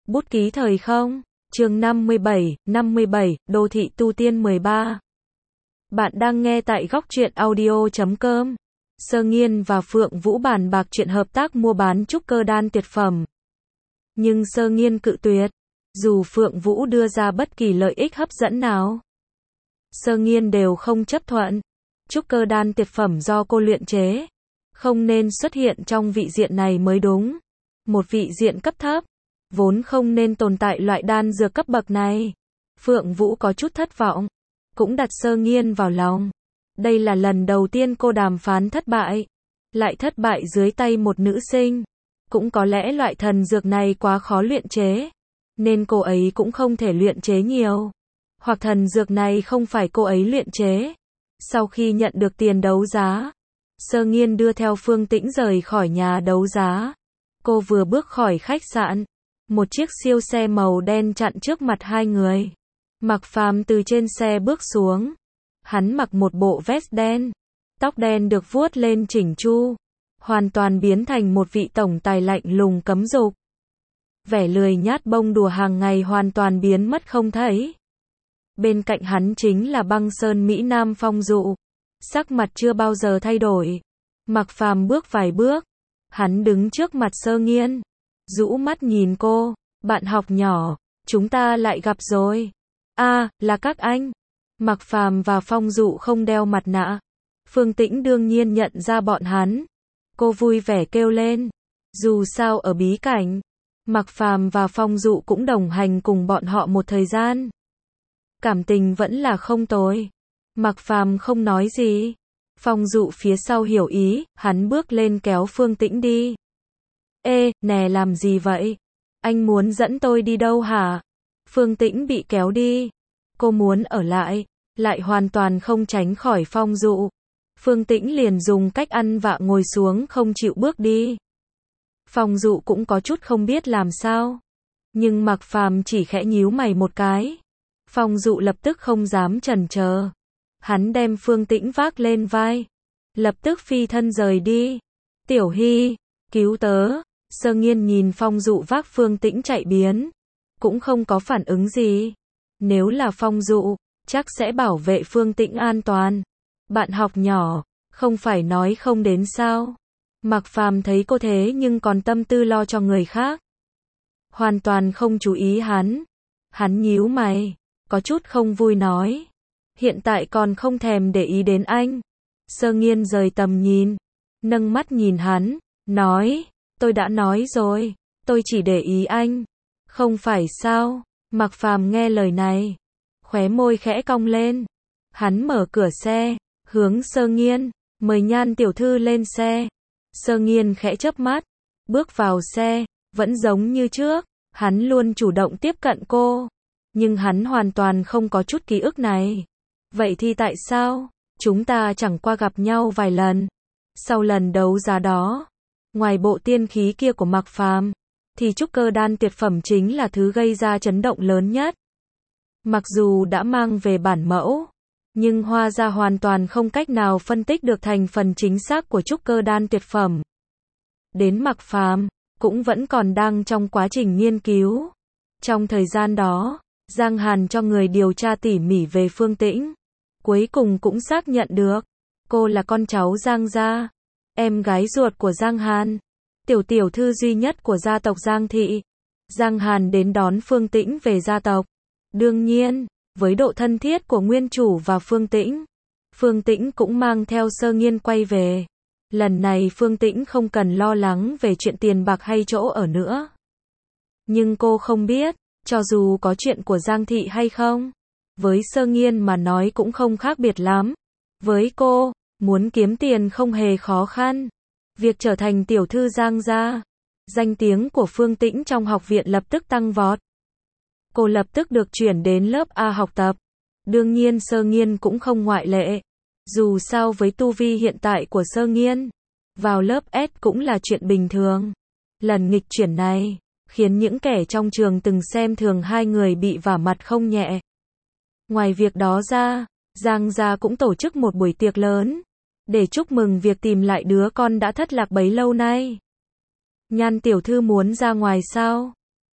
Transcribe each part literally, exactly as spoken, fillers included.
Bút ký thời không, chương năm mươi bảy, năm mươi bảy, Đô thị tu tiên mười ba. Bạn đang nghe tại góc truyện audio chấm com. Sơ Nghiên và Phượng Vũ bàn bạc chuyện hợp tác mua bán trúc cơ đan tuyệt phẩm. Nhưng Sơ Nghiên cự tuyệt, dù Phượng Vũ đưa ra bất kỳ lợi ích hấp dẫn nào. Sơ Nghiên đều không chấp thuận. Trúc cơ đan tuyệt phẩm do cô luyện chế, không nên xuất hiện trong vị diện này mới đúng. Một vị diện cấp thấp, vốn không nên tồn tại loại đan dược cấp bậc này. Phượng Vũ có chút thất vọng, cũng đặt Sơ Nghiên vào lòng. Đây là lần đầu tiên cô đàm phán thất bại, lại thất bại dưới tay một nữ sinh. Cũng có lẽ loại thần dược này quá khó luyện chế, nên cô ấy cũng không thể luyện chế nhiều. Hoặc thần dược này không phải cô ấy luyện chế. Sau khi nhận được tiền đấu giá, Sơ Nghiên đưa theo Phương Tĩnh rời khỏi nhà đấu giá. Cô vừa bước khỏi khách sạn, một chiếc siêu xe màu đen chặn trước mặt hai người. Mạc Phàm từ trên xe bước xuống. Hắn mặc một bộ vest đen, tóc đen được vuốt lên chỉnh chu, hoàn toàn biến thành một vị tổng tài lạnh lùng cấm dục. Vẻ lười nhát bông đùa hàng ngày hoàn toàn biến mất không thấy. Bên cạnh hắn chính là băng sơn Mỹ Nam Phong Dụ, sắc mặt chưa bao giờ thay đổi. Mạc Phàm bước vài bước, hắn đứng trước mặt Sơ Nghiên, rũ mắt nhìn cô, bạn học nhỏ, chúng ta lại gặp rồi. A, à, là các anh. Mạc Phàm và Phong Dụ không đeo mặt nạ. Phương Tĩnh đương nhiên nhận ra bọn hắn. Cô vui vẻ kêu lên. Dù sao ở bí cảnh, Mạc Phàm và Phong Dụ cũng đồng hành cùng bọn họ một thời gian. Cảm tình vẫn là không tồi. Mạc Phàm không nói gì. Phong Dụ phía sau hiểu ý, hắn bước lên kéo Phương Tĩnh đi. Ê, nè làm gì vậy? Anh muốn dẫn tôi đi đâu hả? Phương Tĩnh bị kéo đi. Cô muốn ở lại, lại hoàn toàn không tránh khỏi Phong Dụ. Phương Tĩnh liền dùng cách ăn vạ ngồi xuống không chịu bước đi. Phong Dụ cũng có chút không biết làm sao. Nhưng Mạc Phàm chỉ khẽ nhíu mày một cái. Phong Dụ lập tức không dám chần chờ. Hắn đem Phương Tĩnh vác lên vai, lập tức phi thân rời đi. Tiểu Hy, cứu tớ. Sơ Nghiên nhìn Phong Dụ vác Phương Tĩnh chạy biến, cũng không có phản ứng gì. Nếu là Phong Dụ, chắc sẽ bảo vệ Phương Tĩnh an toàn. Bạn học nhỏ, không phải nói không đến sao? Mạc Phàm thấy cô thế nhưng còn tâm tư lo cho người khác, hoàn toàn không chú ý hắn. Hắn nhíu mày, có chút không vui nói. Hiện tại còn không thèm để ý đến anh. Sơ Nghiên rời tầm nhìn, nâng mắt nhìn hắn, nói, tôi đã nói rồi, tôi chỉ để ý anh. Không phải sao? Mạc Phàm nghe lời này, khóe môi khẽ cong lên. Hắn mở cửa xe, hướng Sơ Nghiên, mời Nhan tiểu thư lên xe. Sơ Nghiên khẽ chớp mắt, bước vào xe, vẫn giống như trước, hắn luôn chủ động tiếp cận cô, nhưng hắn hoàn toàn không có chút ký ức này. Vậy thì tại sao chúng ta chẳng qua gặp nhau vài lần? Sau lần đấu giá đó, ngoài bộ tiên khí kia của Mạc Phàm, thì trúc cơ đan tuyệt phẩm chính là thứ gây ra chấn động lớn nhất. Mặc dù đã mang về bản mẫu, nhưng Hoa gia hoàn toàn không cách nào phân tích được thành phần chính xác của trúc cơ đan tuyệt phẩm. Đến Mạc Phàm, cũng vẫn còn đang trong quá trình nghiên cứu. Trong thời gian đó, Giang Hàn cho người điều tra tỉ mỉ về Phương Tĩnh. Cuối cùng cũng xác nhận được, cô là con cháu Giang gia, em gái ruột của Giang Hàn, tiểu tiểu thư duy nhất của gia tộc Giang thị. Giang Hàn đến đón Phương Tĩnh về gia tộc. Đương nhiên, với độ thân thiết của nguyên chủ và Phương Tĩnh, Phương Tĩnh cũng mang theo Sơ Nghiên quay về. Lần này Phương Tĩnh không cần lo lắng về chuyện tiền bạc hay chỗ ở nữa. Nhưng cô không biết, cho dù có chuyện của Giang thị hay không, với Sơ Nghiên mà nói cũng không khác biệt lắm. Với cô, muốn kiếm tiền không hề khó khăn. Việc trở thành tiểu thư Giang gia, danh tiếng của Phương Tĩnh trong học viện lập tức tăng vọt. Cô lập tức được chuyển đến lớp A học tập. Đương nhiên Sơ Nghiên cũng không ngoại lệ. Dù sao với tu vi hiện tại của Sơ Nghiên, vào lớp S cũng là chuyện bình thường. Lần nghịch chuyển này, khiến những kẻ trong trường từng xem thường hai người bị vả mặt không nhẹ. Ngoài việc đó ra, Giang gia cũng tổ chức một buổi tiệc lớn, để chúc mừng việc tìm lại đứa con đã thất lạc bấy lâu nay. Nhan tiểu thư muốn ra ngoài sao?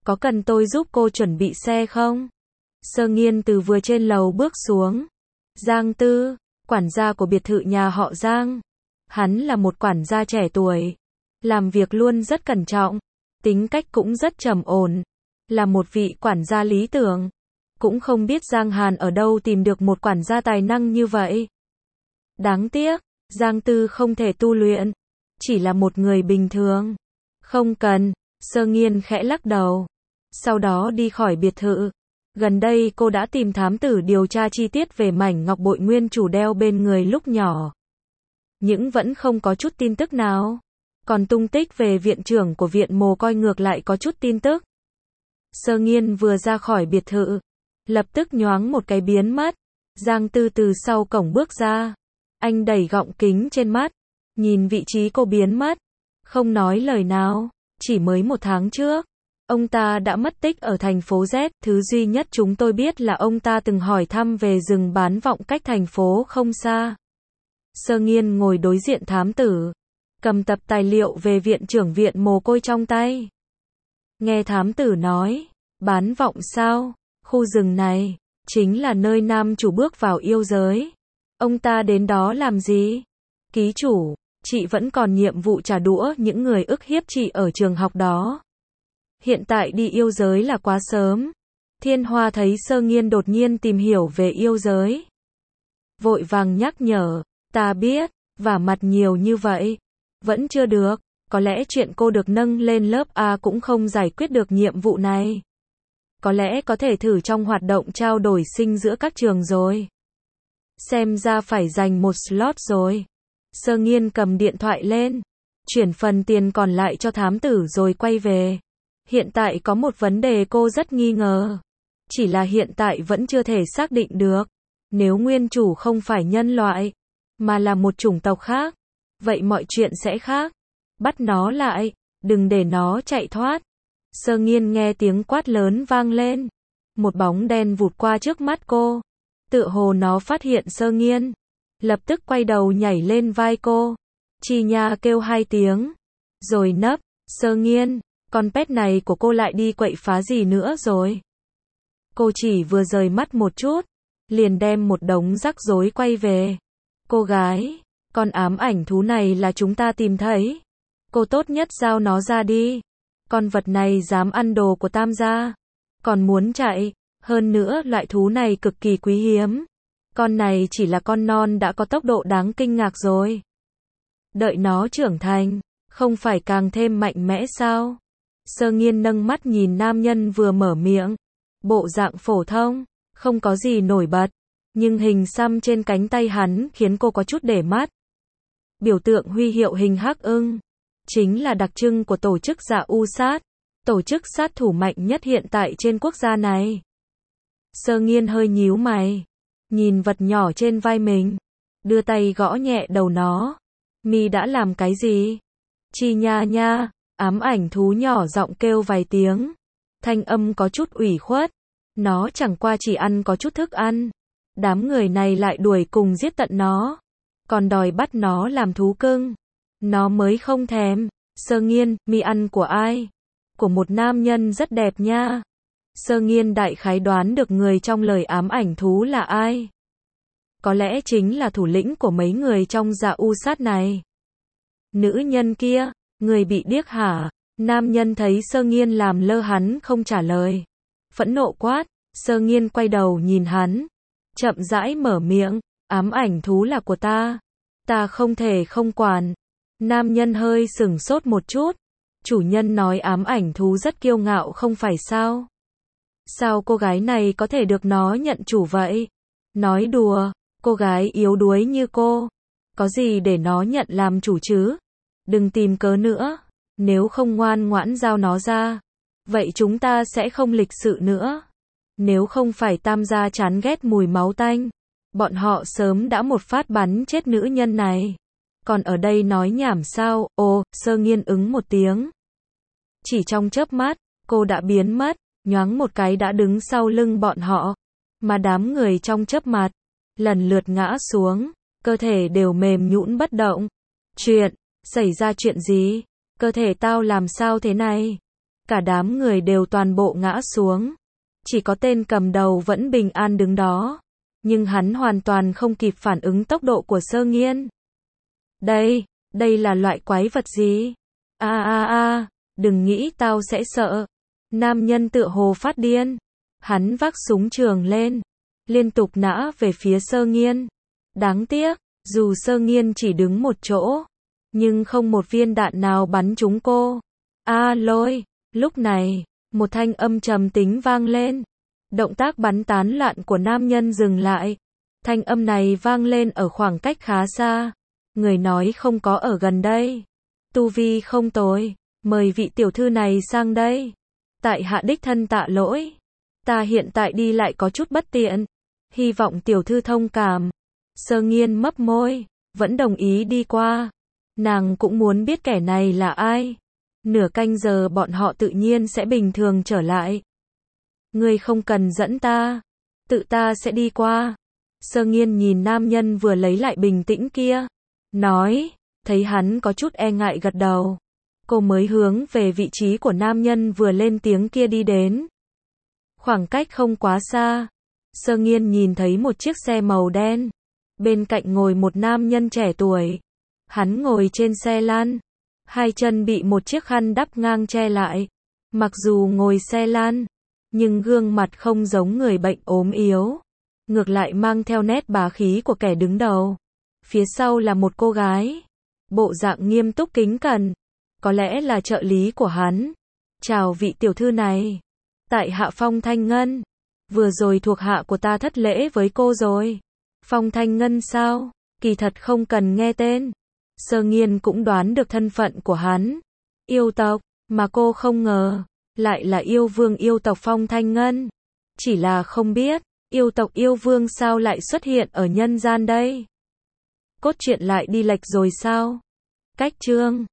Có cần tôi giúp cô chuẩn bị xe không? Sơ Nghiên từ vừa trên lầu bước xuống. Giang Tư, quản gia của biệt thự nhà họ Giang. Hắn là một quản gia trẻ tuổi. Làm việc luôn rất cẩn trọng. Tính cách cũng rất trầm ổn. Là một vị quản gia lý tưởng. Cũng không biết Giang Hàn ở đâu tìm được một quản gia tài năng như vậy. Đáng tiếc, Giang Tư không thể tu luyện. Chỉ là một người bình thường. Không cần, Sơ Nghiên khẽ lắc đầu. Sau đó đi khỏi biệt thự. Gần đây cô đã tìm thám tử điều tra chi tiết về mảnh ngọc bội nguyên chủ đeo bên người lúc nhỏ. Nhưng vẫn không có chút tin tức nào. Còn tung tích về viện trưởng của viện mồ côi ngược lại có chút tin tức. Sơ Nghiên vừa ra khỏi biệt thự, lập tức nhoáng một cái biến mất. Giang Tư từ sau cổng bước ra. Anh đẩy gọng kính trên mắt, nhìn vị trí cô biến mất. Không nói lời nào, chỉ mới một tháng trước. Ông ta đã mất tích ở thành phố Z, thứ duy nhất chúng tôi biết là ông ta từng hỏi thăm về rừng bán vọng cách thành phố không xa. Sơ Nghiên ngồi đối diện thám tử, cầm tập tài liệu về viện trưởng viện mồ côi trong tay. Nghe thám tử nói, bán vọng sao, khu rừng này, chính là nơi nam chủ bước vào yêu giới. Ông ta đến đó làm gì? Ký chủ, chị vẫn còn nhiệm vụ trả đũa những người ức hiếp chị ở trường học đó. Hiện tại đi yêu giới là quá sớm. Thiên Hoa thấy Sơ Nghiên đột nhiên tìm hiểu về yêu giới. Vội vàng nhắc nhở, ta biết, vả mặt nhiều như vậy. Vẫn chưa được, có lẽ chuyện cô được nâng lên lớp A cũng không giải quyết được nhiệm vụ này. Có lẽ có thể thử trong hoạt động trao đổi sinh giữa các trường rồi. Xem ra phải dành một slot rồi. Sơ Nghiên cầm điện thoại lên, chuyển phần tiền còn lại cho thám tử rồi quay về. Hiện tại có một vấn đề cô rất nghi ngờ. Chỉ là hiện tại vẫn chưa thể xác định được. Nếu nguyên chủ không phải nhân loại, mà là một chủng tộc khác, vậy mọi chuyện sẽ khác. Bắt nó lại, đừng để nó chạy thoát. Sơ Nghiên nghe tiếng quát lớn vang lên. Một bóng đen vụt qua trước mắt cô. Tựa hồ nó phát hiện Sơ Nghiên. Lập tức quay đầu nhảy lên vai cô. Chi Nha kêu hai tiếng. Rồi nấp. Sơ Nghiên, con pet này của cô lại đi quậy phá gì nữa rồi? Cô chỉ vừa rời mắt một chút, liền đem một đống rắc rối quay về. Cô gái, con ám ảnh thú này là chúng ta tìm thấy. Cô tốt nhất giao nó ra đi. Con vật này dám ăn đồ của Tam gia. Còn muốn chạy. Hơn nữa loại thú này cực kỳ quý hiếm. Con này chỉ là con non đã có tốc độ đáng kinh ngạc rồi. Đợi nó trưởng thành, không phải càng thêm mạnh mẽ sao? Sơ Nghiên nâng mắt nhìn nam nhân vừa mở miệng. Bộ dạng phổ thông, không có gì nổi bật. Nhưng hình xăm trên cánh tay hắn khiến cô có chút để mắt. Biểu tượng huy hiệu hình hắc ưng. Chính là đặc trưng của tổ chức Dạ U Sát. Tổ chức sát thủ mạnh nhất hiện tại trên quốc gia này. Sơ Nghiên hơi nhíu mày. Nhìn vật nhỏ trên vai mình. Đưa tay gõ nhẹ đầu nó. Mi đã làm cái gì? Chi Nha nha. Ám ảnh thú nhỏ giọng kêu vài tiếng. Thanh âm có chút ủy khuất. Nó chẳng qua chỉ ăn có chút thức ăn. Đám người này lại đuổi cùng giết tận nó. Còn đòi bắt nó làm thú cưng. Nó mới không thèm. Sơ Nghiên, mi ăn của ai? Của một nam nhân rất đẹp nha. Sơ Nghiên đại khái đoán được người trong lời ám ảnh thú là ai. Có lẽ chính là thủ lĩnh của mấy người trong Dạ U Sát này. Nữ nhân kia, người bị điếc hả? Nam nhân thấy Sơ Nghiên làm lơ hắn không trả lời. Phẫn nộ quát. Sơ Nghiên quay đầu nhìn hắn. Chậm rãi mở miệng. Ám ảnh thú là của ta. Ta không thể không quản. Nam nhân hơi sửng sốt một chút. Chủ nhân nói ám ảnh thú rất kiêu ngạo không phải sao? Sao cô gái này có thể được nó nhận chủ vậy? Nói đùa, cô gái yếu đuối như cô. Có gì để nó nhận làm chủ chứ? Đừng tìm cớ nữa. Nếu không ngoan ngoãn giao nó ra, vậy chúng ta sẽ không lịch sự nữa. Nếu không phải Tam gia chán ghét mùi máu tanh, bọn họ sớm đã một phát bắn chết nữ nhân này. Còn ở đây nói nhảm sao? Ồ, Sơ Nghiên ứng một tiếng. Chỉ trong chớp mắt, cô đã biến mất, nhoáng một cái đã đứng sau lưng bọn họ. Mà đám người trong chớp mắt, lần lượt ngã xuống, cơ thể đều mềm nhũn bất động. Chuyện, xảy ra chuyện gì? Cơ thể tao làm sao thế này? Cả đám người đều toàn bộ ngã xuống. Chỉ có tên cầm đầu vẫn bình an đứng đó. Nhưng hắn hoàn toàn không kịp phản ứng tốc độ của Sơ Nghiên. Đây, đây là loại quái vật gì? A a a, đừng nghĩ tao sẽ sợ. Nam nhân tựa hồ phát điên. Hắn vác súng trường lên, liên tục nã về phía Sơ Nghiên. Đáng tiếc, dù Sơ Nghiên chỉ đứng một chỗ, nhưng không một viên đạn nào bắn trúng cô. A lôi, lúc này, một thanh âm trầm tính vang lên. Động tác bắn tán loạn của nam nhân dừng lại. Thanh âm này vang lên ở khoảng cách khá xa. Người nói không có ở gần đây. Tu vi không tồi, mời vị tiểu thư này sang đây. Tại hạ đích thân tạ lỗi. Ta hiện tại đi lại có chút bất tiện. Hy vọng tiểu thư thông cảm. Sơ Nghiên mấp môi, vẫn đồng ý đi qua. Nàng cũng muốn biết kẻ này là ai. Nửa canh giờ bọn họ tự nhiên sẽ bình thường trở lại. Ngươi không cần dẫn ta, tự ta sẽ đi qua. Sơ Nghiên nhìn nam nhân vừa lấy lại bình tĩnh kia, nói, thấy hắn có chút e ngại gật đầu. Cô mới hướng về vị trí của nam nhân vừa lên tiếng kia đi đến. Khoảng cách không quá xa, Sơ Nghiên nhìn thấy một chiếc xe màu đen. Bên cạnh ngồi một nam nhân trẻ tuổi. Hắn ngồi trên xe lan, hai chân bị một chiếc khăn đắp ngang che lại. Mặc dù ngồi xe lan, nhưng gương mặt không giống người bệnh ốm yếu, ngược lại mang theo nét bá khí của kẻ đứng đầu. Phía sau là một cô gái, bộ dạng nghiêm túc kính cẩn, có lẽ là trợ lý của hắn. Chào vị tiểu thư này, tại hạ Phong Thanh Ngân. Vừa rồi thuộc hạ của ta thất lễ với cô rồi. Phong Thanh Ngân sao? Kỳ thật không cần nghe tên. Sơ Nghiên cũng đoán được thân phận của hắn. Yêu tộc, mà cô không ngờ, lại là yêu vương yêu tộc Phong Thanh Ngân. Chỉ là không biết, yêu tộc yêu vương sao lại xuất hiện ở nhân gian đây? Cốt truyện lại đi lệch rồi sao? Cách chương